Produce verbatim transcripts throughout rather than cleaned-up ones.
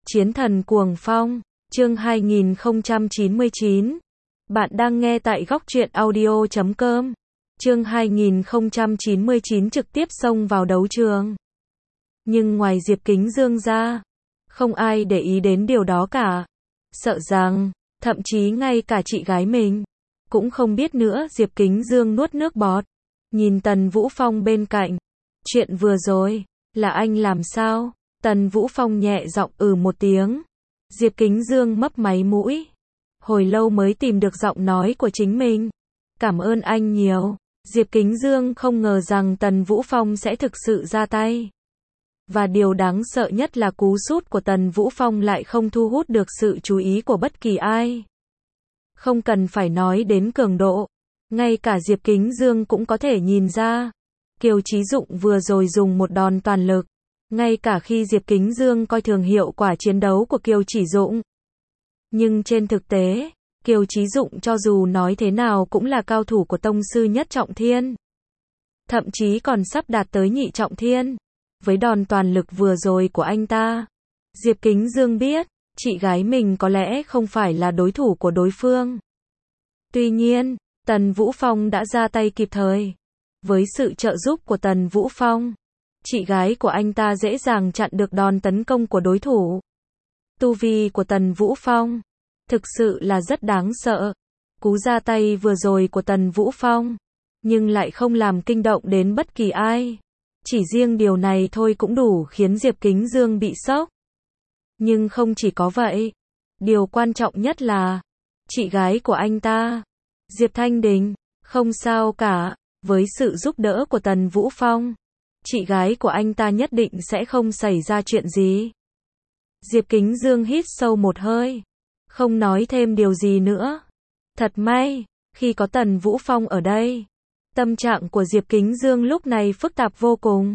Chiến thần cuồng phong, chương hai nghìn không trăm chín mươi chín. Bạn đang nghe tại góc truyện audio chấm com. Chương hai nghìn không trăm chín mươi chín trực tiếp xông vào đấu trường. Nhưng ngoài Diệp Kính Dương ra, không ai để ý đến điều đó cả. Sợ rằng, thậm chí ngay cả chị gái mình, cũng không biết nữa. Diệp Kính Dương nuốt nước bọt, nhìn Tần Vũ Phong bên cạnh. Chuyện vừa rồi, là anh làm sao? Tần Vũ Phong nhẹ giọng ừ một tiếng. Diệp Kính Dương mấp máy mũi. Hồi lâu mới tìm được giọng nói của chính mình. Cảm ơn anh nhiều. Diệp Kính Dương không ngờ rằng Tần Vũ Phong sẽ thực sự ra tay. Và điều đáng sợ nhất là cú sút của Tần Vũ Phong lại không thu hút được sự chú ý của bất kỳ ai. Không cần phải nói đến cường độ. Ngay cả Diệp Kính Dương cũng có thể nhìn ra. Kiều Chí Dụng vừa rồi dùng một đòn toàn lực. Ngay cả khi Diệp Kính Dương coi thường hiệu quả chiến đấu của Kiều Chí Dụng. Nhưng trên thực tế, Kiều Chí Dụng cho dù nói thế nào cũng là cao thủ của tông sư nhất trọng thiên. Thậm chí còn sắp đạt tới nhị trọng thiên. Với đòn toàn lực vừa rồi của anh ta, Diệp Kính Dương biết, chị gái mình có lẽ không phải là đối thủ của đối phương. Tuy nhiên, Tần Vũ Phong đã ra tay kịp thời. Với sự trợ giúp của Tần Vũ Phong, chị gái của anh ta dễ dàng chặn được đòn tấn công của đối thủ. Tu vi của Tần Vũ Phong thực sự là rất đáng sợ. Cú ra tay vừa rồi của Tần Vũ Phong, nhưng lại không làm kinh động đến bất kỳ ai. Chỉ riêng điều này thôi cũng đủ khiến Diệp Kính Dương bị sốc. Nhưng không chỉ có vậy. Điều quan trọng nhất là, chị gái của anh ta, Diệp Thanh Đình, không sao cả. Với sự giúp đỡ của Tần Vũ Phong, chị gái của anh ta nhất định sẽ không xảy ra chuyện gì. Diệp Kính Dương hít sâu một hơi, không nói thêm điều gì nữa. Thật may, khi có Tần Vũ Phong ở đây, tâm trạng của Diệp Kính Dương lúc này phức tạp vô cùng.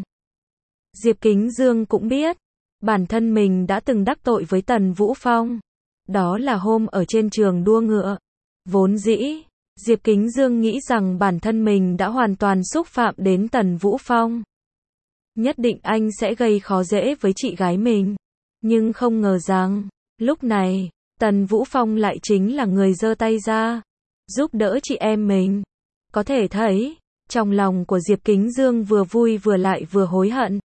Diệp Kính Dương cũng biết, bản thân mình đã từng đắc tội với Tần Vũ Phong. Đó là hôm ở trên trường đua ngựa. Vốn dĩ, Diệp Kính Dương nghĩ rằng bản thân mình đã hoàn toàn xúc phạm đến Tần Vũ Phong. Nhất định anh sẽ gây khó dễ với chị gái mình. Nhưng không ngờ rằng, lúc này, Tần Vũ Phong lại chính là người giơ tay ra, giúp đỡ chị em mình. Có thể thấy, trong lòng của Diệp Kính Dương vừa vui vừa lại vừa hối hận.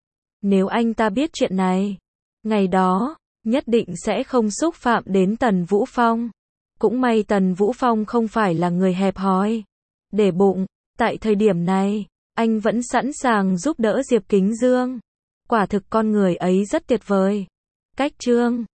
Nếu anh ta biết chuyện này, ngày đó, nhất định sẽ không xúc phạm đến Tần Vũ Phong. Cũng may Tần Vũ Phong không phải là người hẹp hòi, để bụng. Tại thời điểm này, anh vẫn sẵn sàng giúp đỡ Diệp Kính Dương. Quả thực con người ấy rất tuyệt vời. Cách chương